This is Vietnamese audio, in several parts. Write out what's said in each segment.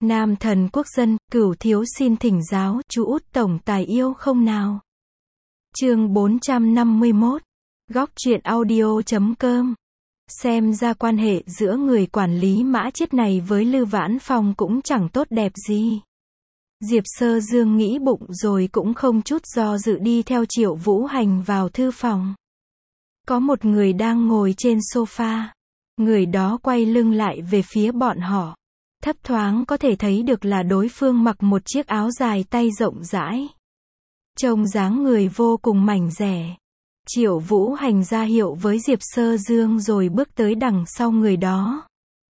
Nam thần quốc dân, cửu thiếu xin thỉnh giáo, chú út tổng tài yêu không nào? Chương 451. Góc truyện audio.com. Xem ra quan hệ giữa người quản lý Mã Chiết này với Lư Vãn Phong cũng chẳng tốt đẹp gì. Diệp Sơ Dương nghĩ bụng rồi cũng không chút do dự đi theo Triệu Vũ Hành vào thư phòng. Có một người đang ngồi trên sofa. Người đó quay lưng lại về phía bọn họ. Thấp thoáng có thể thấy được là đối phương mặc một chiếc áo dài tay rộng rãi. Trông dáng người vô cùng mảnh dẻ. Triệu Vũ Hành ra hiệu với Diệp Sơ Dương rồi bước tới đằng sau người đó.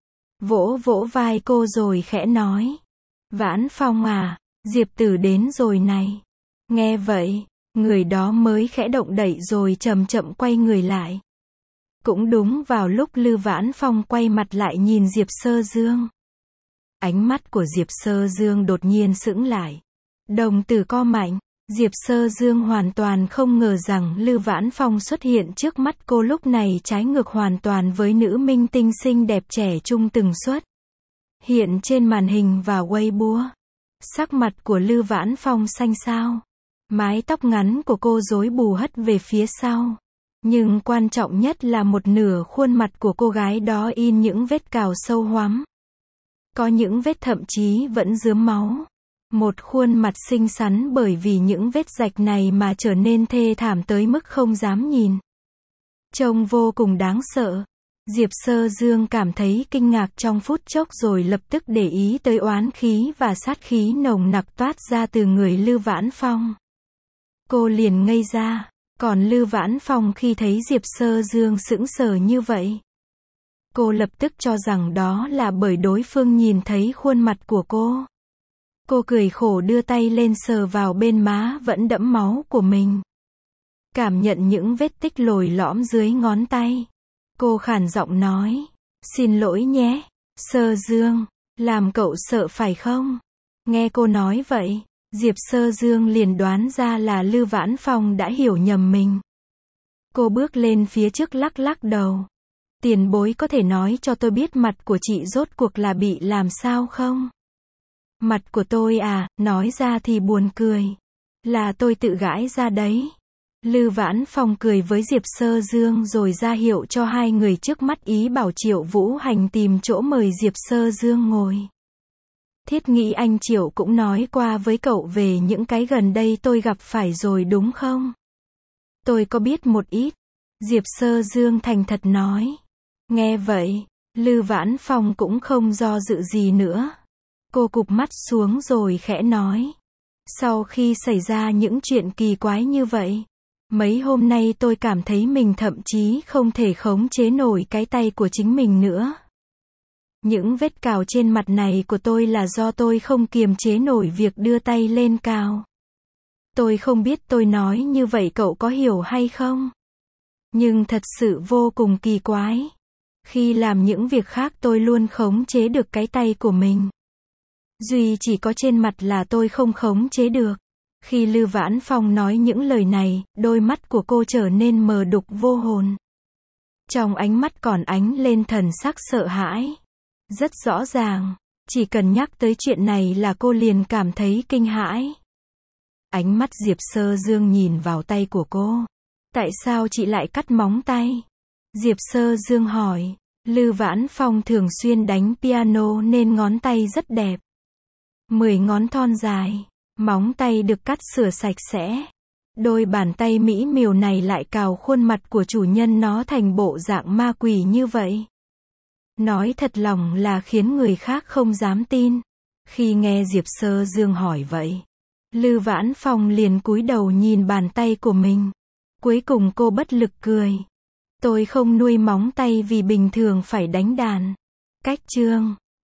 Vỗ vỗ vai cô rồi khẽ nói. Vãn Phong à, Diệp tử đến rồi này. Nghe vậy, người đó mới khẽ động đậy rồi chậm chậm quay người lại. Cũng đúng vào lúc Lư Vãn Phong quay mặt lại nhìn Diệp Sơ Dương. Ánh mắt của Diệp Sơ Dương đột nhiên sững lại. Đồng tử co mạnh. Diệp Sơ Dương hoàn toàn không ngờ rằng Lư Vãn Phong xuất hiện trước mắt cô lúc này trái ngược hoàn toàn với nữ minh tinh xinh đẹp trẻ trung từng xuất hiện trên màn hình và Weibo. Sắc mặt của Lư Vãn Phong xanh xao. Mái tóc ngắn của cô rối bù hất về phía sau. Nhưng quan trọng nhất là một nửa khuôn mặt của cô gái đó in những vết cào sâu hoắm. Có những vết thậm chí vẫn rướm máu. Một khuôn mặt xinh xắn bởi vì những vết rạch này mà trở nên thê thảm tới mức không dám nhìn. Trông vô cùng đáng sợ. Diệp Sơ Dương cảm thấy kinh ngạc trong phút chốc rồi lập tức để ý tới oán khí và sát khí nồng nặc toát ra từ người Lư Vãn Phong. Cô liền ngây ra. Còn Lư Vãn Phong khi thấy Diệp Sơ Dương sững sờ như vậy, cô lập tức cho rằng đó là bởi đối phương nhìn thấy khuôn mặt của cô. Cô cười khổ đưa tay lên sờ vào bên má vẫn đẫm máu của mình. Cảm nhận những vết tích lồi lõm dưới ngón tay. Cô khàn giọng nói. Xin lỗi nhé, Sơ Dương, làm cậu sợ phải không? Nghe cô nói vậy, Diệp Sơ Dương liền đoán ra là Lư Vãn Phong đã hiểu nhầm mình. Cô bước lên phía trước lắc lắc đầu. Tiền bối có thể nói cho tôi biết mặt của chị rốt cuộc là bị làm sao không? Mặt của tôi à, nói ra thì buồn cười. Là tôi tự gãi ra đấy. Lư Vãn Phong cười với Diệp Sơ Dương rồi ra hiệu cho hai người trước mắt ý bảo Triệu Vũ Hành tìm chỗ mời Diệp Sơ Dương ngồi. Thiết nghĩ anh Triệu cũng nói qua với cậu về những cái gần đây tôi gặp phải rồi đúng không? Tôi có biết một ít. Diệp Sơ Dương thành thật nói. Nghe vậy, Lư Vãn Phong cũng không do dự gì nữa. Cô cụp mắt xuống rồi khẽ nói. Sau khi xảy ra những chuyện kỳ quái như vậy, mấy hôm nay tôi cảm thấy mình thậm chí không thể khống chế nổi cái tay của chính mình nữa. Những vết cào trên mặt này của tôi là do tôi không kiềm chế nổi việc đưa tay lên cào. Tôi không biết tôi nói như vậy cậu có hiểu hay không? Nhưng thật sự vô cùng kỳ quái. Khi làm những việc khác tôi luôn khống chế được cái tay của mình. Duy chỉ có trên mặt là tôi không khống chế được. Khi Lư Vãn Phong nói những lời này, đôi mắt của cô trở nên mờ đục vô hồn. Trong ánh mắt còn ánh lên thần sắc sợ hãi. Rất rõ ràng, chỉ cần nhắc tới chuyện này là cô liền cảm thấy kinh hãi. Ánh mắt Diệp Sơ Dương nhìn vào tay của cô. Tại sao chị lại cắt móng tay? Diệp Sơ Dương hỏi. Lư Vãn Phong thường xuyên đánh piano nên ngón tay rất đẹp. 10 ngón thon dài, móng tay được cắt sửa sạch sẽ. Đôi bàn tay mỹ miều này lại cào khuôn mặt của chủ nhân nó thành bộ dạng ma quỷ như vậy. Nói thật lòng là khiến người khác không dám tin. Khi nghe Diệp Sơ Dương hỏi vậy, Lư Vãn Phong liền cúi đầu nhìn bàn tay của mình. Cuối cùng cô bất lực cười. Tôi không nuôi móng tay vì bình thường phải đánh đàn. Cách chương